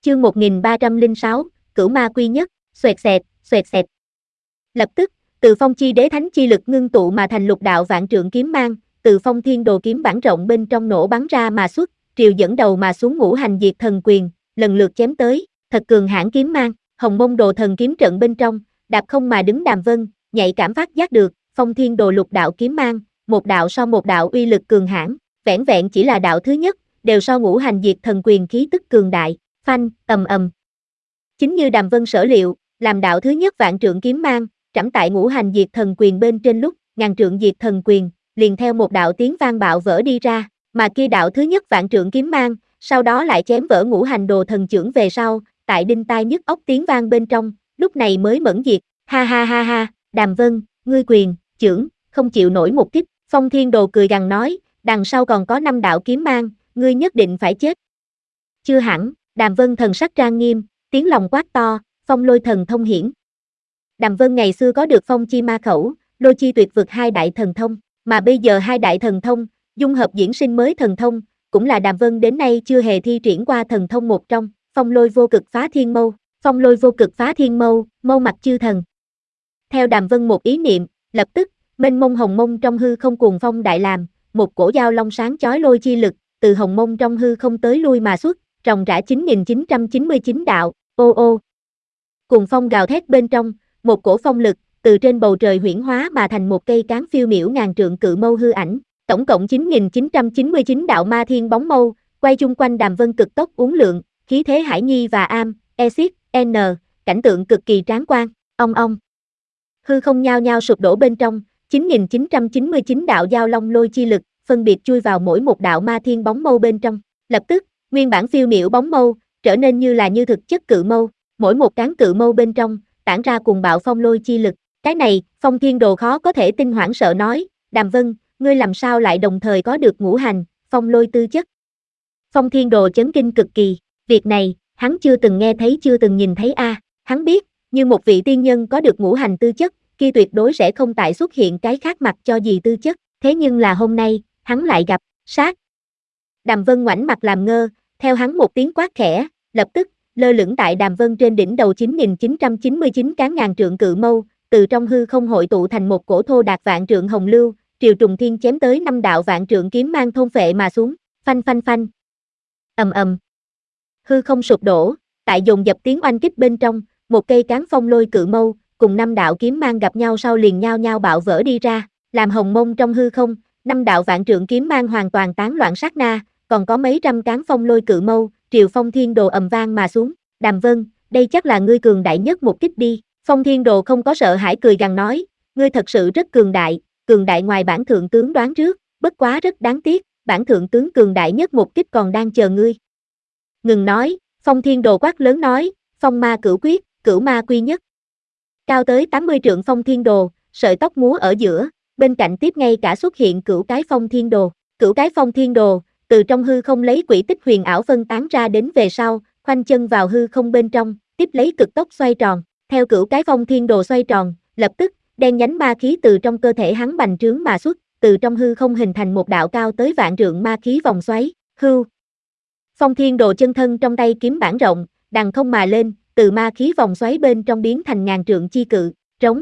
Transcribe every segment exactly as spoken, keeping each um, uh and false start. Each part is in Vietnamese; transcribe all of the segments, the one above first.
Chương một nghìn ba trăm lẻ sáu, Cửu Ma Quy Nhất, xoẹt xẹt, xoẹt xẹt. Lập tức, từ phong chi đế thánh chi lực ngưng tụ mà thành lục đạo vạn trượng kiếm mang, từ phong thiên đồ kiếm bản rộng bên trong nổ bắn ra mà xuất, triều dẫn đầu mà xuống ngũ hành diệt thần quyền, lần lượt chém tới, thật cường hãn kiếm mang, hồng mông đồ thần kiếm trận bên trong, đạp không mà đứng Đàm Vân, nhạy cảm phát giác được, phong thiên đồ lục đạo kiếm mang, một đạo so một đạo uy lực cường hãn, vẻn vẹn chỉ là đạo thứ nhất, đều so ngũ hành diệt thần quyền khí tức cường đại, phanh, ầm ầm. Chính như Đàm Vân sở liệu, làm đạo thứ nhất vạn trượng kiếm mang, trẫm tại ngũ hành diệt thần quyền bên trên lúc, ngàn trượng diệt thần quyền, liền theo một đạo tiếng vang bạo vỡ đi ra, mà kia đạo thứ nhất vạn trượng kiếm mang, sau đó lại chém vỡ ngũ hành đồ thần chưởng về sau, tại đinh tai nhức óc tiếng vang bên trong, lúc này mới mẫn diệt, ha ha ha ha, Đàm Vân, ngươi quyền, chưởng, không chịu nổi một kích, phong thiên đồ cười gằn nói, đằng sau còn có năm đạo kiếm mang, ngươi nhất định phải chết. Chưa hẳn, Đàm Vân thần sắc trang nghiêm, tiếng lòng quát to, phong lôi thần thông hiển. Đàm Vân ngày xưa có được phong chi ma khẩu, lôi chi tuyệt vực hai đại thần thông, mà bây giờ hai đại thần thông, dung hợp diễn sinh mới thần thông, cũng là Đàm Vân đến nay chưa hề thi triển qua thần thông một trong, phong lôi vô cực phá thiên mâu, phong lôi vô cực phá thiên mâu, mâu mặt chư thần. Theo Đàm Vân một ý niệm, lập tức, mênh mông hồng mông trong hư không cuồng phong đại làm, một cổ dao long sáng chói lôi chi lực, từ hồng mông trong hư không tới lui mà xuất, ròng rã chín nghìn chín trăm chín mươi chín đạo, ô ô. Cuồng phong gào thét bên trong, một cổ phong lực, từ trên bầu trời huyễn hóa mà thành một cây cán phiêu miểu ngàn trượng cự mâu hư ảnh, tổng cộng chín nghìn chín trăm chín mươi chín đạo ma thiên bóng mâu, quay chung quanh Đàm Vân cực tốc uốn lượn, khí thế hải nhi và am, exit, n, cảnh tượng cực kỳ tráng quan, ong ong. Hư không nhao nhao sụp đổ bên trong, chín nghìn chín trăm chín mươi chín đạo giao long lôi chi lực, phân biệt chui vào mỗi một đạo ma thiên bóng mâu bên trong, lập tức, nguyên bản phiêu miểu bóng mâu, trở nên như là như thực chất cự mâu, mỗi một cán cự mâu bên trong, tản ra cuồng bạo phong lôi chi lực, cái này, phong thiên đồ khó có thể tin hoảng sợ nói, Đàm Vân, ngươi làm sao lại đồng thời có được ngũ hành, phong lôi tư chất. Phong thiên đồ chấn kinh cực kỳ, việc này, hắn chưa từng nghe thấy chưa từng nhìn thấy a, à. Hắn biết, như một vị tiên nhân có được ngũ hành tư chất, kia tuyệt đối sẽ không tại xuất hiện cái khác mặt cho gì tư chất, thế nhưng là hôm nay, hắn lại gặp, sát. Đàm Vân ngoảnh mặt làm ngơ, theo hắn một tiếng quát khẽ, lập tức, lơ lửng tại Đàm Vân trên đỉnh đầu chín nghìn chín trăm chín mươi chín cán ngàn trượng cự mâu, từ trong hư không hội tụ thành một cổ thô đạt vạn trượng hồng lưu, triều trùng thiên chém tới năm đạo vạn trượng kiếm mang thôn phệ mà xuống, phanh phanh phanh. Ầm ầm. Hư không sụp đổ, tại dồn dập tiếng oanh kích bên trong, một cây cán phong lôi cự mâu, cùng năm đạo kiếm mang gặp nhau sau liền nhao nhao bạo vỡ đi ra, làm hồng mông trong hư không, năm đạo vạn trượng kiếm mang hoàn toàn tán loạn sát na, còn có mấy trăm cán phong lôi cự mâu, triều phong thiên đồ ầm vang mà xuống, Đàm Vân, đây chắc là ngươi cường đại nhất một kích đi, phong thiên đồ không có sợ hãi cười gằn nói, ngươi thật sự rất cường đại, cường đại ngoài bản thượng tướng đoán trước, bất quá rất đáng tiếc, bản thượng tướng cường đại nhất một kích còn đang chờ ngươi. Ngừng nói, phong thiên đồ quát lớn nói, phong ma cửu quyết, cửu ma quy nhất. Cao tới tám mươi trượng phong thiên đồ, sợi tóc múa ở giữa, bên cạnh tiếp ngay cả xuất hiện cửu cái phong thiên đồ, cửu cái phong thiên đồ, từ trong hư không lấy quỹ tích huyền ảo phân tán ra đến về sau, khoanh chân vào hư không bên trong, tiếp lấy cực tốc xoay tròn, theo cửu cái phong thiên đồ xoay tròn, lập tức, đen nhánh ma khí từ trong cơ thể hắn bành trướng mà xuất, từ trong hư không hình thành một đạo cao tới vạn trượng ma khí vòng xoáy, hưu. Phong thiên đồ chân thân trong tay kiếm bản rộng, đằng không mà lên, từ ma khí vòng xoáy bên trong biến thành ngàn trượng chi cự, trống.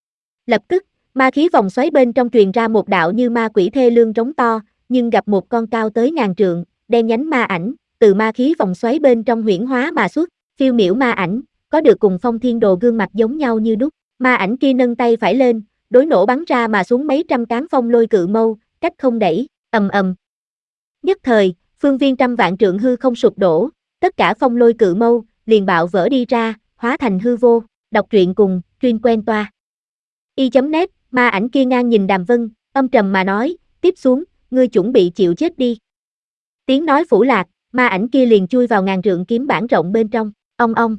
Lập tức, ma khí vòng xoáy bên trong truyền ra một đạo như ma quỷ thê lương trống to, nhưng gặp một con cao tới ngàn trượng, đen nhánh ma ảnh, từ ma khí vòng xoáy bên trong huyễn hóa mà xuất, phiêu miểu ma ảnh, có được cùng phong thiên đồ gương mặt giống nhau như đúc, ma ảnh kia nâng tay phải lên, đối nổ bắn ra mà xuống mấy trăm cán phong lôi cự mâu, cách không đẩy, ầm ầm. Nhất thời, phương viên trăm vạn trượng hư không sụp đổ, tất cả phong lôi cự mâu, liền bạo vỡ đi ra, hóa thành hư vô, đọc truyện cùng, chuyên quen toa. Y.net, ma ảnh kia ngang nhìn Đàm Vân, âm trầm mà nói, tiếp xuống, ngươi chuẩn bị chịu chết đi. Tiếng nói phủ lạc, ma ảnh kia liền chui vào ngàn trượng kiếm bản rộng bên trong, ong ong.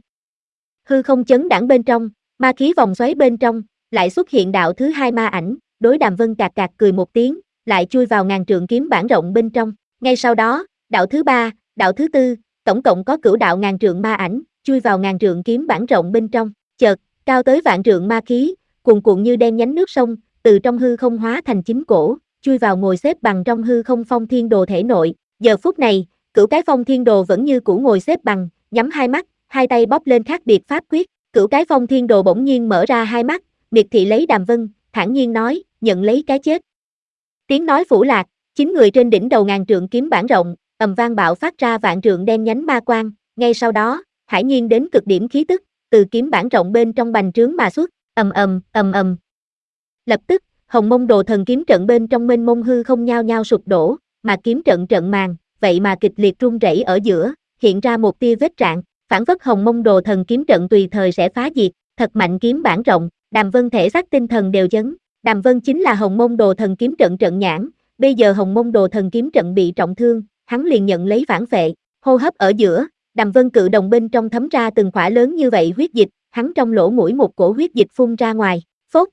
Hư không chấn đãng bên trong, ma khí vòng xoáy bên trong, lại xuất hiện đạo thứ hai ma ảnh, đối Đàm Vân cạc cạc cười một tiếng, lại chui vào ngàn trượng kiếm bản rộng bên trong. Ngay sau đó, đạo thứ ba, đạo thứ tư, tổng cộng có cửu đạo ngàn trượng ma ảnh, chui vào ngàn trượng kiếm bản rộng bên trong. Chợt, cao tới vạn trượng ma khí, cuồn cuộn như đen nhánh nước sông, từ trong hư không hóa thành chính cổ, chui vào ngồi xếp bằng trong hư không phong thiên đồ thể nội. Giờ phút này, cửu cái phong thiên đồ vẫn như cũ ngồi xếp bằng, nhắm hai mắt, hai tay bóp lên khác biệt pháp quyết, cửu cái phong thiên đồ bỗng nhiên mở ra hai mắt, miệt thị lấy Đàm Vân, thản nhiên nói, nhận lấy cái chết. Tiếng nói phủ lạc, chín người trên đỉnh đầu ngàn trượng kiếm bản rộng, ầm vang bạo phát ra vạn trượng đen nhánh ma quang, ngay sau đó, hải nhiên đến cực điểm khí tức, từ kiếm bản rộng bên trong bành trướng mà xuất, ầm ầm, ầm ầm. Lập tức, Hồng Mông Đồ Thần kiếm trận bên trong mênh mông hư không nhao nhao sụp đổ, mà kiếm trận trận màn, vậy mà kịch liệt rung rẩy ở giữa, hiện ra một tia vết rạn, phản phất Hồng Mông Đồ Thần kiếm trận tùy thời sẽ phá diệt, thật mạnh kiếm bản rộng, Đàm Vân thể xác tinh thần đều chấn. Đàm Vân chính là Hồng Mông Đồ Thần kiếm trận trận nhãn, bây giờ Hồng Mông Đồ Thần kiếm trận bị trọng thương, hắn liền nhận lấy phản phệ, hô hấp ở giữa, Đàm Vân cự đồng bên trong thấm ra từng khỏa lớn như vậy huyết dịch, hắn trong lỗ mũi một cổ huyết dịch phun ra ngoài, phốt.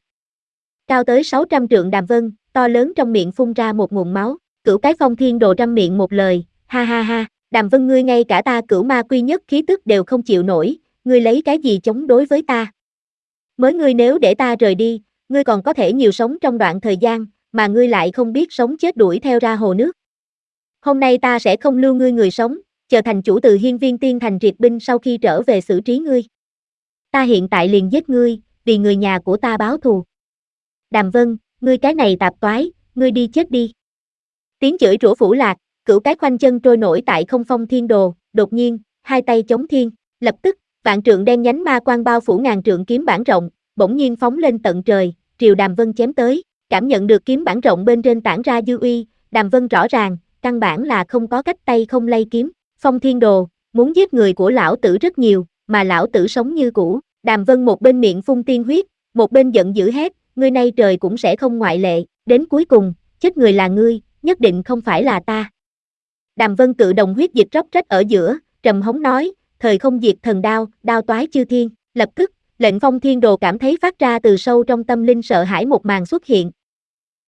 Cao tới sáu trăm trượng Đàm Vân, to lớn trong miệng phun ra một nguồn máu, cửu cái phong thiên đồ trăm miệng một lời, ha ha ha, Đàm Vân ngươi ngay cả ta cửu ma quy nhất khí tức đều không chịu nổi, ngươi lấy cái gì chống đối với ta? Mới ngươi nếu để ta rời đi, ngươi còn có thể nhiều sống trong đoạn thời gian, mà ngươi lại không biết sống chết đuổi theo ra hồ nước. Hôm nay ta sẽ không lưu ngươi người sống, chờ thành chủ từ Hiên Viên Tiên Thành triệt binh sau khi trở về xử trí ngươi. Ta hiện tại liền giết ngươi, vì người nhà của ta báo thù. Đàm Vân, ngươi cái này tạp toái, ngươi đi chết đi. Tiếng chửi rủa phủ lạc, cửu cái khoanh chân trôi nổi tại không phong thiên đồ, đột nhiên, hai tay chống thiên, lập tức, vạn trượng đen nhánh ma quang bao phủ ngàn trượng kiếm bản rộng, bỗng nhiên phóng lên tận trời, triều Đàm Vân chém tới, cảm nhận được kiếm bản rộng bên trên tản ra dư uy, Đàm Vân rõ ràng, căn bản là không có cách tay không lay kiếm, phong thiên đồ, muốn giết người của lão tử rất nhiều, mà lão tử sống như cũ, Đàm Vân một bên miệng phun tiên huyết, một bên giận dữ hét, ngươi nay trời cũng sẽ không ngoại lệ, đến cuối cùng, chết người là ngươi, nhất định không phải là ta. Đàm Vân cự đồng huyết dịch róc rách ở giữa, trầm hống nói, thời không diệt thần đao, đao toái chư thiên, lập tức, lệnh phong thiên đồ cảm thấy phát ra từ sâu trong tâm linh sợ hãi một màn xuất hiện,